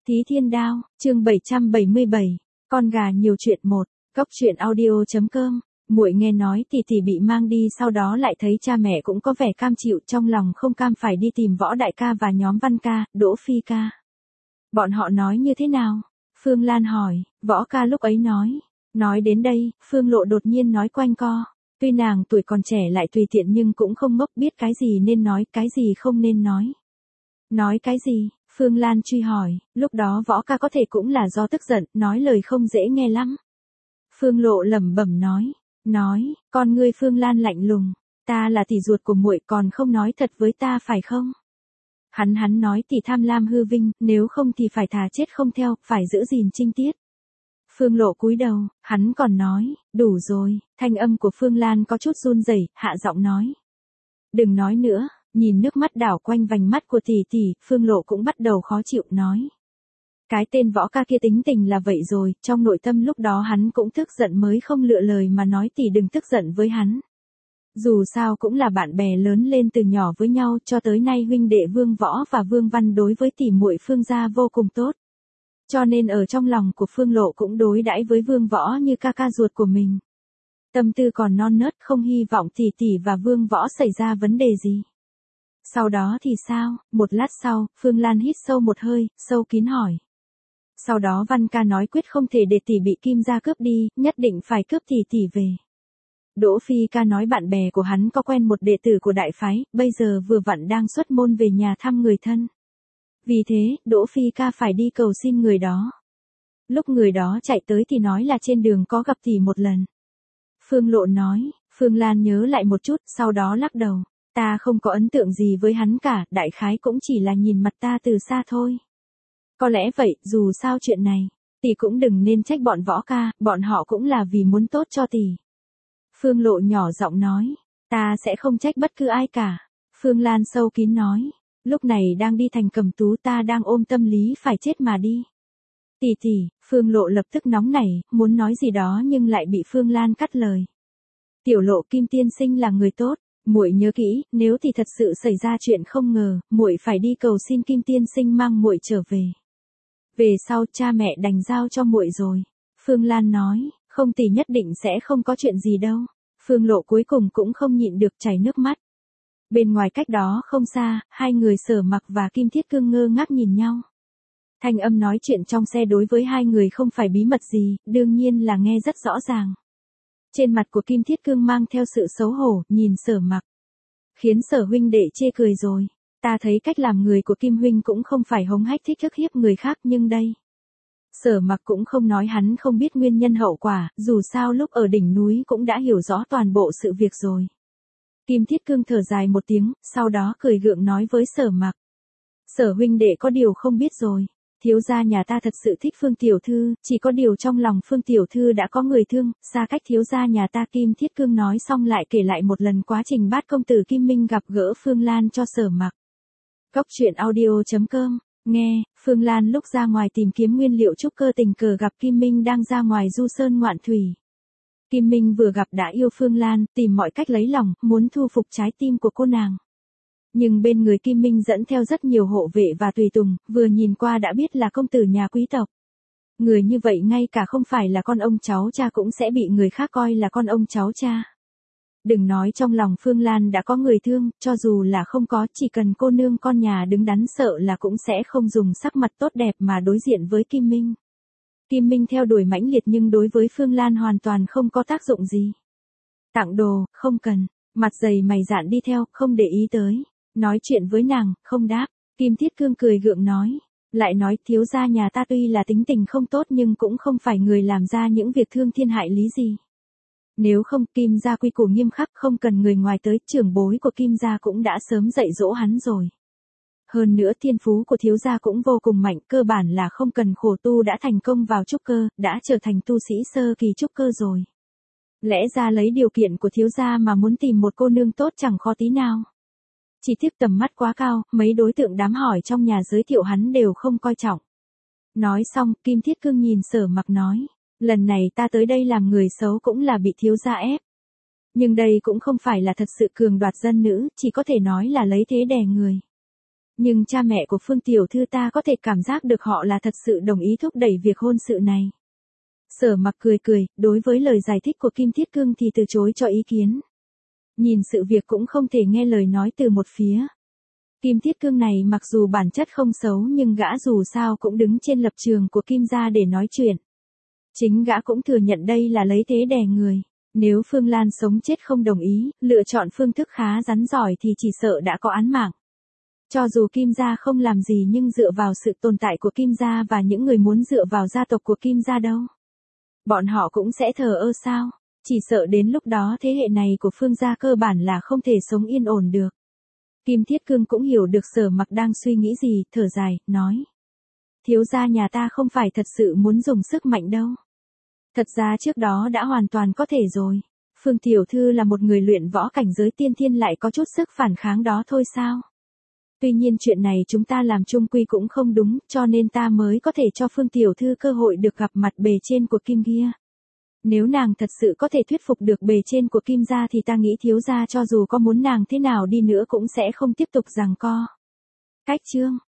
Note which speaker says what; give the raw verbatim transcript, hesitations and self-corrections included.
Speaker 1: Thí Thiên Đao, chương bảy trăm bảy mươi bảy, con gà nhiều chuyện một, cốc truyện audio chấm com. Muội nghe nói tỷ tỷ bị mang đi, sau đó lại thấy cha mẹ cũng có vẻ cam chịu, trong lòng không cam phải đi tìm Võ đại ca và nhóm Văn ca, Đỗ Phi ca. Bọn họ nói như thế nào? Phương Lan hỏi. Võ ca lúc ấy nói. Nói đến đây, Phương Lộ đột nhiên nói quanh co. Tuy nàng tuổi còn trẻ lại tùy tiện nhưng cũng không ngốc, biết cái gì nên nói, cái gì không nên nói. Nói cái gì? Phương Lan truy hỏi. Lúc đó Võ ca có thể cũng là do tức giận, nói lời không dễ nghe lắm. Phương Lộ lẩm bẩm nói. Nói, con ngươi Phương Lan lạnh lùng. Ta là tỷ ruột của muội, còn không nói thật với ta phải không? Hắn hắn nói tỷ tham lam hư vinh, nếu không thì phải thà chết không theo, phải giữ gìn trinh tiết. Phương Lộ cúi đầu, hắn còn nói, đủ rồi. Thanh âm của Phương Lan có chút run rẩy, hạ giọng nói. Đừng nói nữa. Nhìn nước mắt đảo quanh vành mắt của tỷ tỷ, Phương Lộ cũng bắt đầu khó chịu, nói. Cái tên Võ ca kia tính tình là vậy rồi, trong nội tâm lúc đó hắn cũng tức giận mới không lựa lời mà nói tỷ đừng tức giận với hắn. Dù sao cũng là bạn bè lớn lên từ nhỏ với nhau, cho tới nay huynh đệ Vương Võ và Vương Văn đối với tỷ muội Phương gia vô cùng tốt. Cho nên ở trong lòng của Phương Lộ cũng đối đãi với Vương Võ như ca ca ruột của mình. Tâm tư còn non nớt, không hy vọng tỷ tỷ và Vương Võ xảy ra vấn đề gì. Sau đó thì sao? Một lát sau, Phương Lan hít sâu một hơi, sâu kín hỏi. Sau đó Văn ca nói quyết không thể để tỷ bị Kim gia cướp đi, nhất định phải cướp tỷ tỷ về. Đỗ Phi ca nói bạn bè của hắn có quen một đệ tử của đại phái, bây giờ vừa vặn đang xuất môn về nhà thăm người thân. Vì thế, Đỗ Phi ca phải đi cầu xin người đó. Lúc người đó chạy tới thì nói là trên đường có gặp tỷ một lần. Phương Lộ nói, Phương Lan nhớ lại một chút, sau đó lắc đầu. Ta không có ấn tượng gì với hắn cả, đại khái cũng chỉ là nhìn mặt ta từ xa thôi. Có lẽ vậy, dù sao chuyện này, tỷ cũng đừng nên trách bọn Võ ca, bọn họ cũng là vì muốn tốt cho tỷ. Phương Lộ nhỏ giọng nói, ta sẽ không trách bất cứ ai cả. Phương Lan sâu kín nói, lúc này đang đi thành Cầm Tú, ta đang ôm tâm lý phải chết mà đi. Tỷ tỷ, Phương Lộ lập tức nóng nảy, muốn nói gì đó nhưng lại bị Phương Lan cắt lời. Tiểu Lộ, Kim tiên sinh là người tốt. Muội nhớ kỹ, nếu thì thật sự xảy ra chuyện không ngờ, muội phải đi cầu xin Kim tiên sinh mang muội trở về. Về sau cha mẹ đành giao cho muội rồi. Phương Lan nói, không tỷ nhất định sẽ không có chuyện gì đâu. Phương Lộ cuối cùng cũng không nhịn được chảy nước mắt. Bên ngoài cách đó không xa, hai người Sở Mặc và Kim Thiết Cương ngơ ngác nhìn nhau. Thanh âm nói chuyện trong xe đối với hai người không phải bí mật gì, đương nhiên là nghe rất rõ ràng. Trên mặt của Kim Thiết Cương mang theo sự xấu hổ, nhìn Sở Mặc. Khiến Sở huynh đệ chê cười rồi. Ta thấy cách làm người của Kim huynh cũng không phải hống hách thích ức hiếp người khác, nhưng đây. Sở Mặc cũng không nói hắn không biết nguyên nhân hậu quả, dù sao lúc ở đỉnh núi cũng đã hiểu rõ toàn bộ sự việc rồi. Kim Thiết Cương thở dài một tiếng, sau đó cười gượng nói với Sở Mặc. Sở huynh đệ có điều không biết rồi. Thiếu gia nhà ta thật sự thích Phương tiểu thư, chỉ có điều trong lòng Phương tiểu thư đã có người thương, xa cách thiếu gia nhà ta. Kim Thiết Cương nói xong lại kể lại một lần quá trình Bát công tử Kim Minh gặp gỡ Phương Lan cho Sở Mặc. Cốc truyện audio chấm com, nghe, Phương Lan lúc ra ngoài tìm kiếm nguyên liệu trúc cơ tình cờ gặp Kim Minh đang ra ngoài du sơn ngoạn thủy. Kim Minh vừa gặp đã yêu Phương Lan, tìm mọi cách lấy lòng, muốn thu phục trái tim của cô nàng. Nhưng bên người Kim Minh dẫn theo rất nhiều hộ vệ và tùy tùng, vừa nhìn qua đã biết là công tử nhà quý tộc. Người như vậy ngay cả không phải là con ông cháu cha cũng sẽ bị người khác coi là con ông cháu cha. Đừng nói trong lòng Phương Lan đã có người thương, cho dù là không có, chỉ cần cô nương con nhà đứng đắn sợ là cũng sẽ không dùng sắc mặt tốt đẹp mà đối diện với Kim Minh. Kim Minh theo đuổi mãnh liệt nhưng đối với Phương Lan hoàn toàn không có tác dụng gì. Tặng đồ, không cần, mặt dày mày dạn đi theo, không để ý tới. Nói chuyện với nàng, không đáp. Kim Thiết Cương cười gượng nói. Lại nói thiếu gia nhà ta tuy là tính tình không tốt nhưng cũng không phải người làm ra những việc thương thiên hại lý gì. Nếu không, Kim gia quy củ nghiêm khắc, không cần người ngoài tới, trưởng bối của Kim gia cũng đã sớm dạy dỗ hắn rồi. Hơn nữa thiên phú của thiếu gia cũng vô cùng mạnh, cơ bản là không cần khổ tu đã thành công vào trúc cơ, đã trở thành tu sĩ sơ kỳ trúc cơ rồi. Lẽ ra lấy điều kiện của thiếu gia mà muốn tìm một cô nương tốt chẳng khó tí nào. Chỉ tiếc tầm mắt quá cao, mấy đối tượng đám hỏi trong nhà giới thiệu hắn đều không coi trọng. Nói xong, Kim Thiết Cương nhìn Sở Mặc nói, lần này ta tới đây làm người xấu cũng là bị thiếu gia ép. Nhưng đây cũng không phải là thật sự cường đoạt dân nữ, chỉ có thể nói là lấy thế đè người. Nhưng cha mẹ của Phương tiểu thư ta có thể cảm giác được họ là thật sự đồng ý thúc đẩy việc hôn sự này. Sở Mặc cười cười, đối với lời giải thích của Kim Thiết Cương thì từ chối cho ý kiến. Nhìn sự việc cũng không thể nghe lời nói từ một phía. Kim Thiết Cương này mặc dù bản chất không xấu nhưng gã dù sao cũng đứng trên lập trường của Kim gia để nói chuyện. Chính gã cũng thừa nhận đây là lấy thế đè người. Nếu Phương Lan sống chết không đồng ý, lựa chọn phương thức khá rắn giỏi thì chỉ sợ đã có án mạng. Cho dù Kim gia không làm gì nhưng dựa vào sự tồn tại của Kim gia và những người muốn dựa vào gia tộc của Kim gia đâu. Bọn họ cũng sẽ thờ ơ sao? Chỉ sợ đến lúc đó thế hệ này của Phương gia cơ bản là không thể sống yên ổn được. Kim Thiết Cương cũng hiểu được Sở Mặc đang suy nghĩ gì, thở dài, nói. Thiếu gia nhà ta không phải thật sự muốn dùng sức mạnh đâu. Thật ra trước đó đã hoàn toàn có thể rồi. Phương tiểu thư là một người luyện võ cảnh giới tiên thiên lại có chút sức phản kháng đó thôi sao? Tuy nhiên chuyện này chúng ta làm chung quy cũng không đúng, cho nên ta mới có thể cho Phương tiểu thư cơ hội được gặp mặt bề trên của Kim gia. Nếu nàng thật sự có thể thuyết phục được bề trên của Kim gia thì ta nghĩ thiếu gia cho dù có muốn nàng thế nào đi nữa cũng sẽ không tiếp tục giằng co. Cách chương